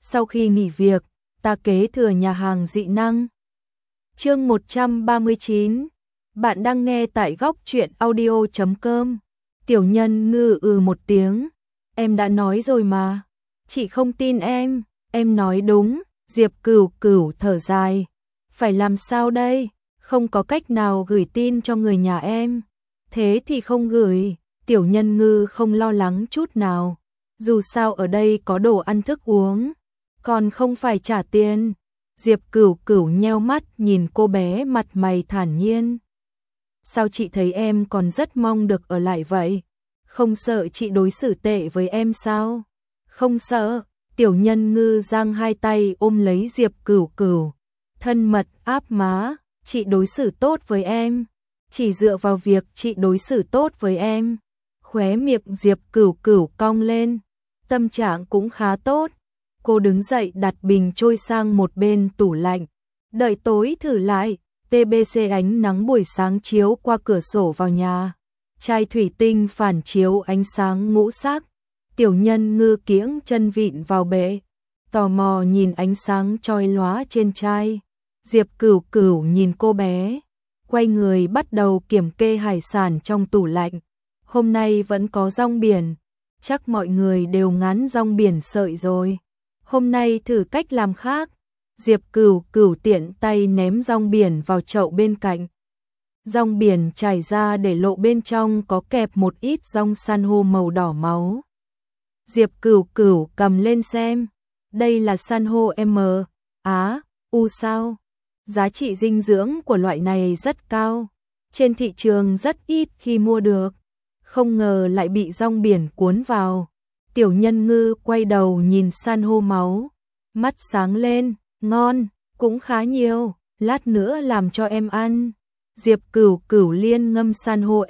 Sau khi nghỉ việc, ta kế thừa nhà hàng dị năng. Chương 139. Bạn đang nghe tại góc truyện audio.com. Tiểu Nhân Ngư một tiếng. Em đã nói rồi mà. Chị không tin em nói đúng. Diệp Cửu Cửu thở dài. Phải làm sao đây? Không có cách nào gửi tin cho người nhà em. Thế thì không gửi. Tiểu Nhân Ngư không lo lắng chút nào. Dù sao ở đây có đồ ăn thức uống, còn không phải trả tiền. Diệp Cửu Cửu nheo mắt nhìn cô bé, mặt mày thản nhiên. Sao chị thấy em còn rất mong được ở lại vậy? Không sợ chị đối xử tệ với em sao? Không sợ. Tiểu Nhân Ngư giang hai tay ôm lấy Diệp Cửu Cửu, thân mật áp má. Chị đối xử tốt với em. Chỉ dựa vào việc chị đối xử tốt với em. Khóe miệng Diệp Cửu Cửu cong lên. Tâm trạng cũng khá tốt. Cô đứng dậy đặt bình trôi sang một bên tủ lạnh. Đợi tối thử lại. TBC ánh nắng buổi sáng chiếu qua cửa sổ vào nhà. Chai thủy tinh phản chiếu ánh sáng ngũ sắc. Tiểu Nhân Ngư kiễng chân vịn vào bệ, tò mò nhìn ánh sáng chói lóa trên chai. Diệp Cửu Cửu nhìn cô bé, quay người bắt đầu kiểm kê hải sản trong tủ lạnh. Hôm nay vẫn có rong biển, chắc mọi người đều ngán rong biển sợi rồi. Hôm nay thử cách làm khác. Diệp Cửu Cửu tiện tay ném rong biển vào chậu bên cạnh. Rong biển trải ra để lộ bên trong có kẹp một ít rong san hô màu đỏ máu. Diệp Cửu Cửu cầm lên xem. Đây là san hô U sao? Giá trị dinh dưỡng của loại này rất cao. Trên thị trường rất ít khi mua được. Không ngờ lại bị rong biển cuốn vào. Tiểu Nhân Ngư quay đầu nhìn san hô máu, mắt sáng lên. Ngon, cũng khá nhiều, lát nữa làm cho em ăn. Diệp Cửu Cửu liên ngâm san hô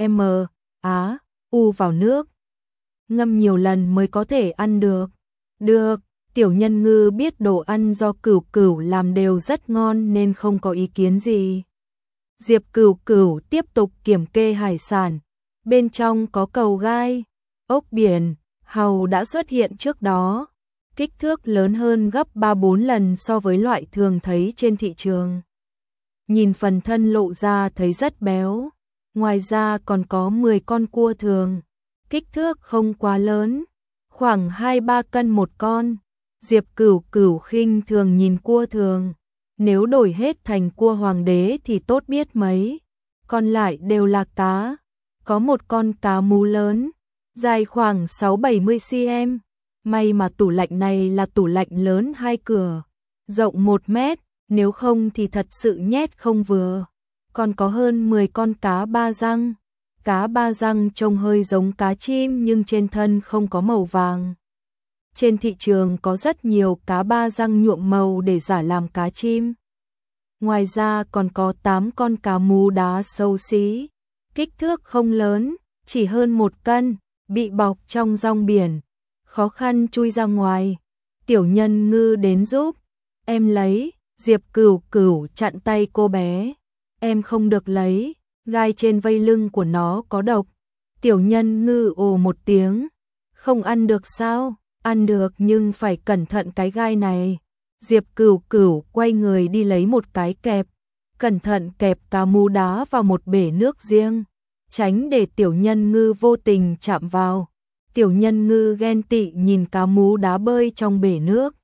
U vào nước. Ngâm nhiều lần mới có thể ăn được. Được, Tiểu Nhân Ngư biết đồ ăn do Cửu Cửu làm đều rất ngon nên không có ý kiến gì. Diệp Cửu Cửu tiếp tục kiểm kê hải sản. Bên trong có cầu gai, ốc biển, hàu đã xuất hiện trước đó. Kích thước lớn hơn gấp 3-4 lần so với loại thường thấy trên thị trường. Nhìn phần thân lộ ra thấy rất béo. Ngoài ra còn có 10 con cua thường. Kích thước không quá lớn, khoảng 2-3 cân một con. Diệp Cửu Cửu khinh thường nhìn cua thường. Nếu đổi hết thành cua hoàng đế thì tốt biết mấy. Còn lại đều là cá. Có một con cá mú lớn, dài khoảng 6-70 cm. May mà tủ lạnh này là tủ lạnh lớn 2 cửa, rộng 1 mét, nếu không thì thật sự nhét không vừa. Còn có hơn 10 con cá ba răng. Cá ba răng trông hơi giống cá chim nhưng trên thân không có màu vàng. Trên thị trường có rất nhiều cá ba răng nhuộm màu để giả làm cá chim. Ngoài ra còn có 8 con cá mú đá xấu xí. Kích thước không lớn, chỉ hơn 1 cân, bị bọc trong rong biển. Khó khăn chui ra ngoài. Tiểu Nhân Ngư đến giúp. Em lấy. Diệp Cửu Cửu chặn tay cô bé. Em không được lấy, gai trên vây lưng của nó có độc. Tiểu Nhân Ngư ồ một tiếng. Không ăn được sao? Ăn được nhưng phải cẩn thận cái gai này. Diệp Cửu Cửu quay người đi lấy một cái kẹp. Cẩn thận kẹp cá mú đá vào một bể nước riêng, tránh để Tiểu Nhân Ngư vô tình chạm vào. Tiểu Nhân Ngư ghen tị nhìn cá mú đá bơi trong bể nước.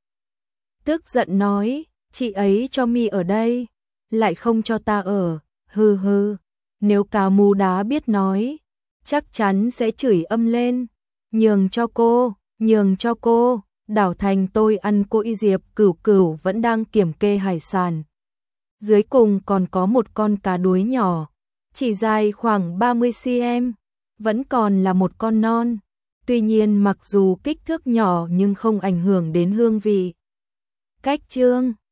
Tức giận nói, chị ấy cho mi ở đây, lại không cho ta ở, hừ hừ. Nếu cá mú đá biết nói, chắc chắn sẽ chửi âm lên. Nhường cho cô, đảo thành tôi ăn cỗi. Diệp Cửu Cửu vẫn đang kiểm kê hải sản. Dưới cùng còn có một con cá đuối nhỏ, chỉ dài khoảng 30 cm, vẫn còn là một con non. Tuy nhiên mặc dù kích thước nhỏ nhưng không ảnh hưởng đến hương vị. Cách chương